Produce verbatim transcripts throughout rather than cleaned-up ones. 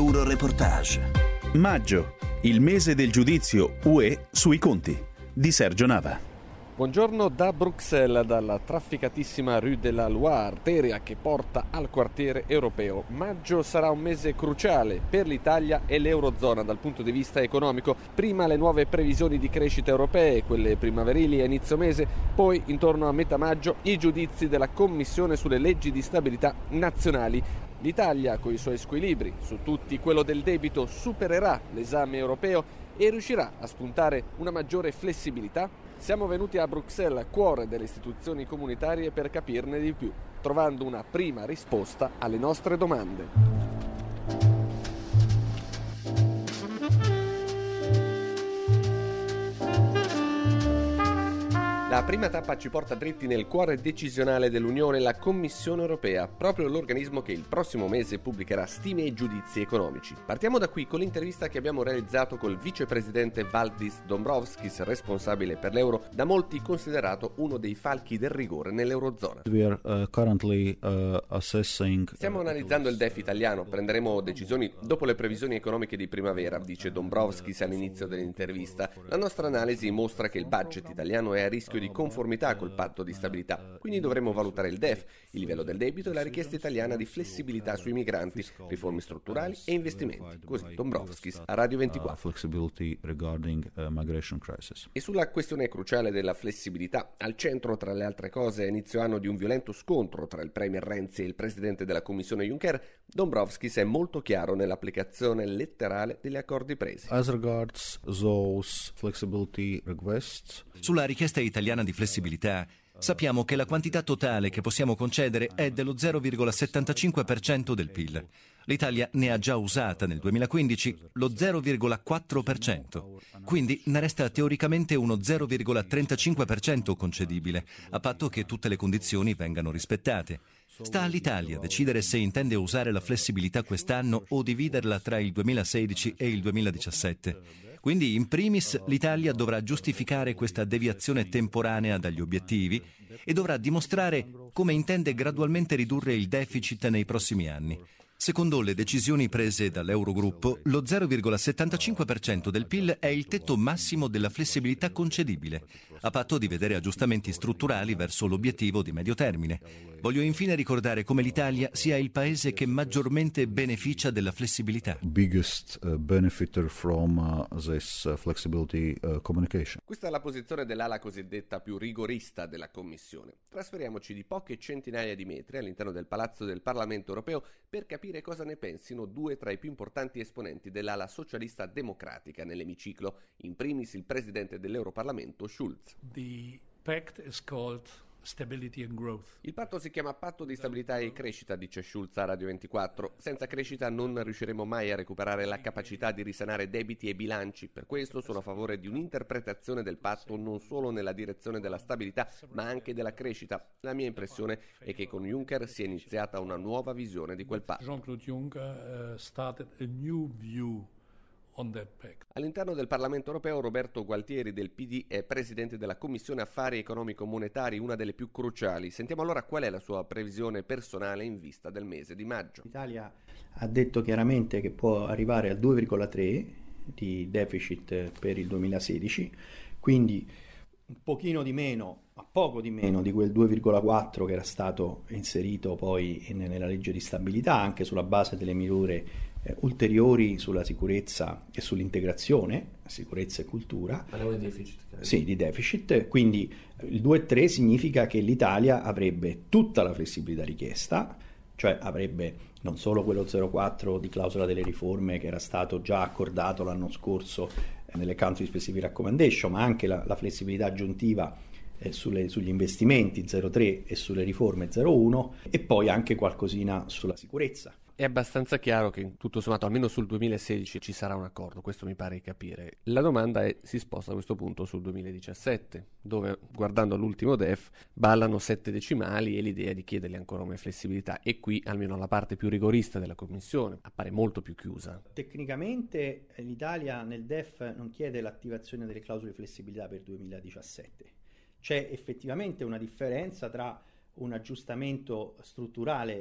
Euroreportage. Maggio, il mese del giudizio U E sui conti, di Sergio Nava. Buongiorno da Bruxelles, dalla trafficatissima Rue de la Loire, arteria che porta al quartiere europeo. Maggio sarà un mese cruciale per l'Italia e l'Eurozona dal punto di vista economico. Prima le nuove previsioni di crescita europee, quelle primaverili a inizio mese, poi intorno a metà maggio i giudizi della Commissione sulle leggi di stabilità nazionali. L'Italia, con i suoi squilibri su tutti, quello del debito, supererà l'esame europeo e riuscirà a spuntare una maggiore flessibilità? Siamo venuti a Bruxelles, cuore delle istituzioni comunitarie, per capirne di più, trovando una prima risposta alle nostre domande. La prima tappa ci porta dritti nel cuore decisionale dell'Unione, la Commissione europea, proprio l'organismo che il prossimo mese pubblicherà stime e giudizi economici. Partiamo da qui con l'intervista che abbiamo realizzato col vicepresidente Valdis Dombrovskis, responsabile per l'euro, da molti considerato uno dei falchi del rigore nell'Eurozona. We are, uh, currently, uh, assessing... Stiamo analizzando il D E F italiano, prenderemo decisioni dopo le previsioni economiche di primavera, dice Dombrovskis all'inizio dell'intervista. La nostra analisi mostra che il budget italiano è a rischio di conformità col patto di stabilità, quindi dovremo valutare il D E F, il livello del debito e la richiesta italiana di flessibilità sui migranti, riforme strutturali e investimenti. Così Dombrovskis a Radio ventiquattro. E sulla questione cruciale della flessibilità, al centro tra le altre cose a inizio anno di un violento scontro tra il premier Renzi e il presidente della Commissione Juncker, Dombrovskis è molto chiaro nell'applicazione letterale degli accordi presi. As regards those flexibility requests, sulla richiesta italiana di flessibilità, sappiamo che la quantità totale che possiamo concedere è dello zero virgola settantacinque per cento del P I L. L'Italia ne ha già usata nel duemilaquindici lo zero virgola quattro per cento, quindi ne resta teoricamente uno zero virgola trentacinque per cento concedibile, a patto che tutte le condizioni vengano rispettate. Sta all'Italia decidere se intende usare la flessibilità quest'anno o dividerla tra il duemilasedici e il duemiladiciassette. Quindi, in primis, l'Italia dovrà giustificare questa deviazione temporanea dagli obiettivi e dovrà dimostrare come intende gradualmente ridurre il deficit nei prossimi anni. Secondo le decisioni prese dall'Eurogruppo, lo zero virgola settantacinque per cento del P I L è il tetto massimo della flessibilità concedibile, a patto di vedere aggiustamenti strutturali verso l'obiettivo di medio termine. Voglio infine ricordare come l'Italia sia il paese che maggiormente beneficia della flessibilità. Biggest uh, benefiter from uh, this uh, flexibility uh, communication. Questa è la posizione dell'ala cosiddetta più rigorista della Commissione. Trasferiamoci di poche centinaia di metri all'interno del Palazzo del Parlamento Europeo per capire cosa ne pensino due tra i più importanti esponenti dell'ala socialista democratica nell'emiciclo, in primis il presidente dell'Europarlamento Schulz. The pact is called Stability and Growth. Il patto si chiama Patto di Stabilità e Crescita, dice Schulz a Radio ventiquattro. Senza crescita non riusciremo mai a recuperare la capacità di risanare debiti e bilanci. Per questo sono a favore di un'interpretazione del patto non solo nella direzione della stabilità, ma anche della crescita. La mia impressione è che con Juncker sia iniziata una nuova visione di quel patto. Jean-Claude Juncker uh, started a new view on that pact. All'interno del Parlamento Europeo Roberto Gualtieri del P D è presidente della Commissione Affari Economico-Monetari, una delle più cruciali. Sentiamo allora qual è la sua previsione personale in vista del mese di maggio. L'Italia ha detto chiaramente che può arrivare al due virgola tre di deficit per il duemilasedici, quindi un pochino di meno, ma poco di meno di quel due virgola quattro che era stato inserito poi in, nella legge di stabilità, anche sulla base delle misure eh, ulteriori sulla sicurezza e sull'integrazione, sicurezza e cultura. Parliamo di deficit. Sì, di deficit, quindi il due virgola tre significa che l'Italia avrebbe tutta la flessibilità richiesta, cioè avrebbe non solo quello zero virgola quattro di clausola delle riforme che era stato già accordato l'anno scorso eh, nelle country specific recommendation, ma anche la, la flessibilità aggiuntiva eh, sulle, sugli investimenti zero virgola tre e sulle riforme zero virgola uno e poi anche qualcosina sulla sicurezza. È abbastanza chiaro che tutto sommato almeno sul duemilasedici ci sarà un accordo, questo mi pare di capire. La domanda è, si sposta a questo punto sul duemiladiciassette, dove guardando l'ultimo D E F ballano sette decimali e l'idea di chiedergli ancora una flessibilità, e qui almeno la parte più rigorista della Commissione appare molto più chiusa. Tecnicamente l'Italia nel D E F non chiede l'attivazione delle clausole di flessibilità per duemiladiciassette. C'è effettivamente una differenza tra un aggiustamento strutturale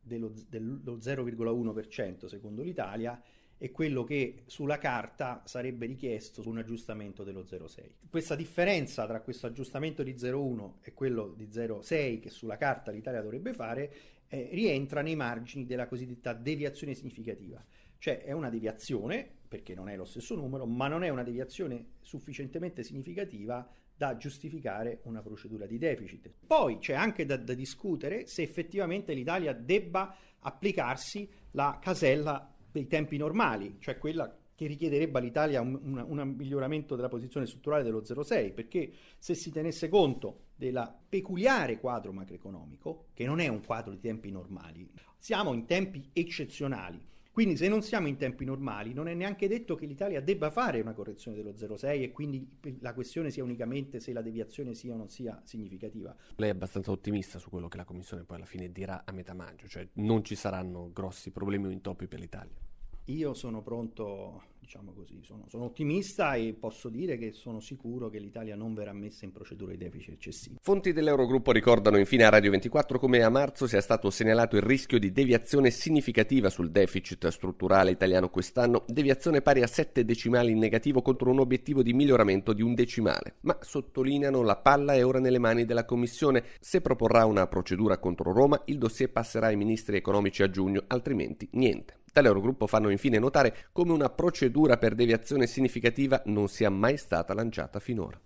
dello, dello zero virgola uno per cento secondo l'Italia e quello che sulla carta sarebbe richiesto un aggiustamento dello zero virgola sei. Questa differenza tra questo aggiustamento di zero virgola uno e quello di zero virgola sei che sulla carta l'Italia dovrebbe fare eh, rientra nei margini della cosiddetta deviazione significativa. Cioè è una deviazione, perché non è lo stesso numero, ma non è una deviazione sufficientemente significativa da giustificare una procedura di deficit. Poi c'è anche da, da discutere se effettivamente l'Italia debba applicarsi la casella dei tempi normali, cioè quella che richiederebbe all'Italia un, un, un miglioramento della posizione strutturale dello zero virgola sei, perché se si tenesse conto della peculiare quadro macroeconomico, che non è un quadro di tempi normali, siamo in tempi eccezionali. Quindi se non siamo in tempi normali non è neanche detto che l'Italia debba fare una correzione dello zero virgola sei e quindi la questione sia unicamente se la deviazione sia o non sia significativa. Lei è abbastanza ottimista su quello che la Commissione poi alla fine dirà a metà maggio, cioè non ci saranno grossi problemi o intoppi per l'Italia? Io sono pronto, diciamo così, sono, sono ottimista e posso dire che sono sicuro che l'Italia non verrà messa in procedura di deficit eccessivo. Fonti dell'Eurogruppo ricordano infine a Radio ventiquattro come a marzo sia stato segnalato il rischio di deviazione significativa sul deficit strutturale italiano quest'anno, deviazione pari a sette decimali in negativo contro un obiettivo di miglioramento di un decimale. Ma sottolineano la palla è ora nelle mani della Commissione. Se proporrà una procedura contro Roma, il dossier passerà ai ministri economici a giugno, altrimenti niente. Dall'Eurogruppo fanno infine notare come una procedura per deviazione significativa non sia mai stata lanciata finora.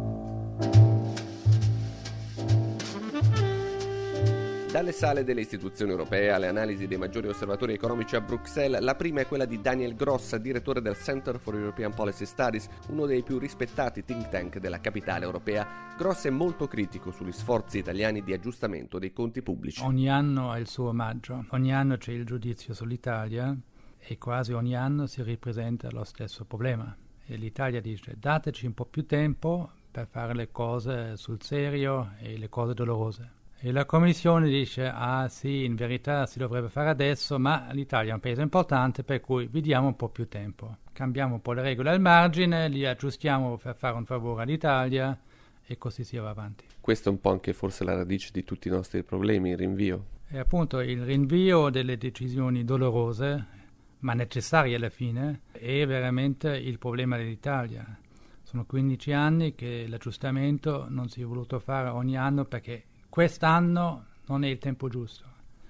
Dalle sale delle istituzioni europee alle analisi dei maggiori osservatori economici a Bruxelles, la prima è quella di Daniel Gross, direttore del Center for European Policy Studies, uno dei più rispettati think tank della capitale europea. Gross è molto critico sugli sforzi italiani di aggiustamento dei conti pubblici. Ogni anno ha il suo omaggio, ogni anno c'è il giudizio sull'Italia e quasi ogni anno si ripresenta lo stesso problema. E l'Italia dice dateci un po' più tempo per fare le cose sul serio e le cose dolorose. E la Commissione dice, ah sì, in verità si dovrebbe fare adesso, ma l'Italia è un paese importante, per cui vi diamo un po' più tempo. Cambiamo un po' le regole al margine, li aggiustiamo per fare un favore all'Italia e così si va avanti. Questo è un po' anche forse la radice di tutti i nostri problemi, il rinvio. E appunto il rinvio delle decisioni dolorose, ma necessarie alla fine, è veramente il problema dell'Italia. Sono quindici anni che l'aggiustamento non si è voluto fare ogni anno perché quest'anno non è il tempo giusto.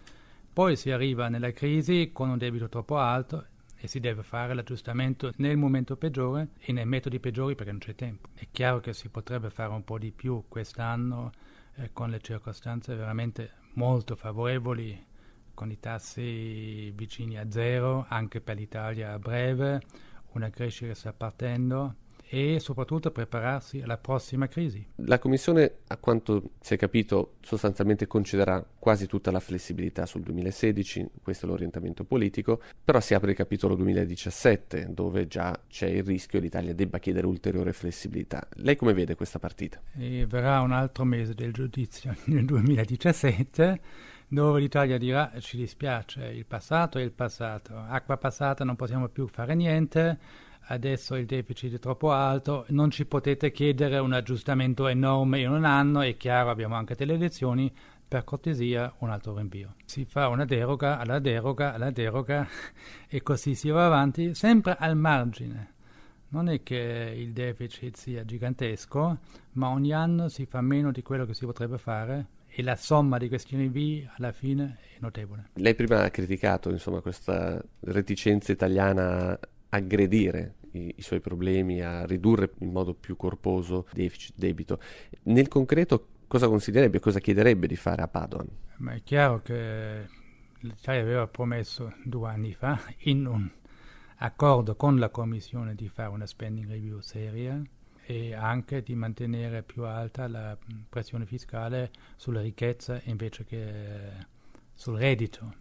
Poi si arriva nella crisi con un debito troppo alto e si deve fare l'aggiustamento nel momento peggiore e nei metodi peggiori perché non c'è tempo. È chiaro che si potrebbe fare un po' di più quest'anno eh, con le circostanze veramente molto favorevoli, con i tassi vicini a zero, anche per l'Italia a breve, una crescita che sta partendo, e soprattutto prepararsi alla prossima crisi. La Commissione, a quanto si è capito, sostanzialmente concederà quasi tutta la flessibilità sul duemilasedici, questo è l'orientamento politico, però si apre il capitolo duemiladiciassette, dove già c'è il rischio che l'Italia debba chiedere ulteriore flessibilità. Lei come vede questa partita? E verrà un altro mese del giudizio nel duemiladiciassette, dove l'Italia dirà ci dispiace, il passato è il passato, acqua passata, non possiamo più fare niente, adesso il deficit è troppo alto, non ci potete chiedere un aggiustamento enorme in un anno, è chiaro, abbiamo anche delle elezioni, per cortesia un altro rinvio. Si fa una deroga alla deroga alla deroga e così si va avanti, sempre al margine. Non è che il deficit sia gigantesco, ma ogni anno si fa meno di quello che si potrebbe fare e la somma di questi rinvii alla fine è notevole. Lei prima ha criticato, insomma, questa reticenza italiana a aggredire i, i suoi problemi, a ridurre in modo più corposo deficit, debito. Nel concreto cosa consiglierebbe, cosa chiederebbe di fare a Padoan? Ma è chiaro che l'Italia aveva promesso due anni fa in un accordo con la Commissione di fare una spending review seria e anche di mantenere più alta la pressione fiscale sulla ricchezza invece che sul reddito, che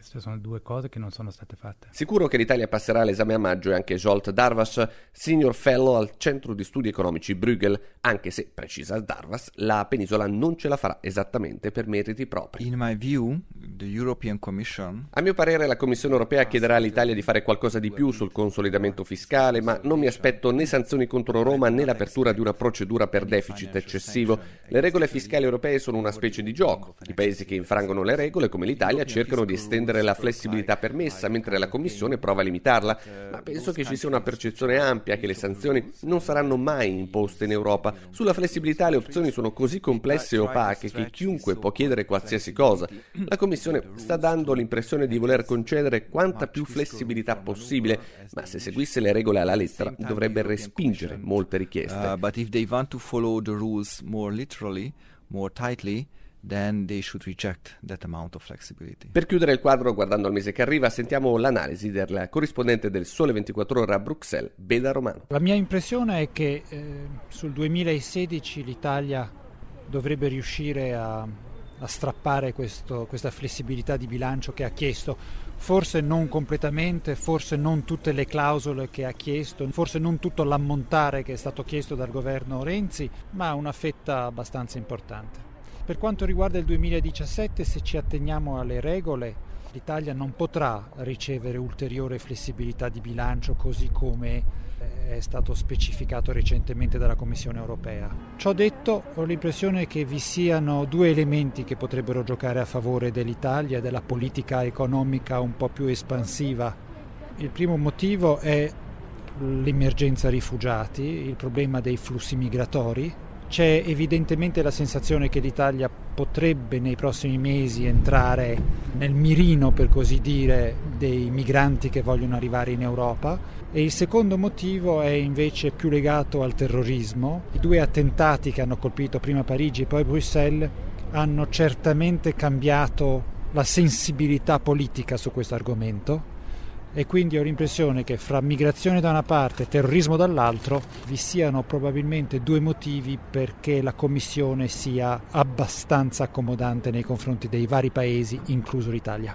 Queste sono due cose che non sono state fatte. Sicuro che l'Italia passerà all'esame a maggio è anche Zsolt Darvas, senior fellow al Centro di Studi Economici Bruegel, anche se, precisa Darvas, la penisola non ce la farà esattamente per meriti propri. In my view, the European Commission... A mio parere la Commissione europea chiederà all'Italia di fare qualcosa di più sul consolidamento fiscale, ma non mi aspetto né sanzioni contro Roma né l'apertura di una procedura per deficit eccessivo. Le regole fiscali europee sono una specie di gioco. I paesi che infrangono le regole, come l'Italia, cercano di estendere la flessibilità permessa, mentre la Commissione prova a limitarla, ma penso che ci sia una percezione ampia che le sanzioni non saranno mai imposte in Europa. Sulla flessibilità le opzioni sono così complesse e opache che chiunque può chiedere qualsiasi cosa. La Commissione sta dando l'impressione di voler concedere quanta più flessibilità possibile, ma se seguisse le regole alla lettera dovrebbe respingere molte richieste. Uh, but if they want to follow the rules more literally, more tightly, then they should reject that amount of flexibility. Per chiudere il quadro, guardando al mese che arriva, sentiamo l'analisi del corrispondente del Sole ventiquattro Ore a Bruxelles, Beda Romano. La mia impressione è che eh, sul duemilasedici l'Italia dovrebbe riuscire a, a strappare questo, questa flessibilità di bilancio che ha chiesto, forse non completamente, forse non tutte le clausole che ha chiesto, forse non tutto l'ammontare che è stato chiesto dal governo Renzi, ma una fetta abbastanza importante. Per quanto riguarda il duemiladiciassette, se ci atteniamo alle regole, l'Italia non potrà ricevere ulteriore flessibilità di bilancio così come è stato specificato recentemente dalla Commissione europea. Ciò detto, ho l'impressione che vi siano due elementi che potrebbero giocare a favore dell'Italia e della politica economica un po' più espansiva. Il primo motivo è l'emergenza rifugiati, il problema dei flussi migratori. C'è evidentemente la sensazione che l'Italia potrebbe nei prossimi mesi entrare nel mirino, per così dire, dei migranti che vogliono arrivare in Europa. E il secondo motivo è invece più legato al terrorismo. I due attentati che hanno colpito prima Parigi e poi Bruxelles hanno certamente cambiato la sensibilità politica su questo argomento. E quindi ho l'impressione che fra migrazione da una parte e terrorismo dall'altro vi siano probabilmente due motivi perché la Commissione sia abbastanza accomodante nei confronti dei vari paesi, incluso l'Italia.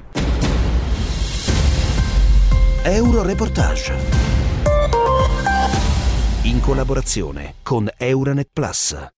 Euroreportage, in collaborazione con Euranet Plus.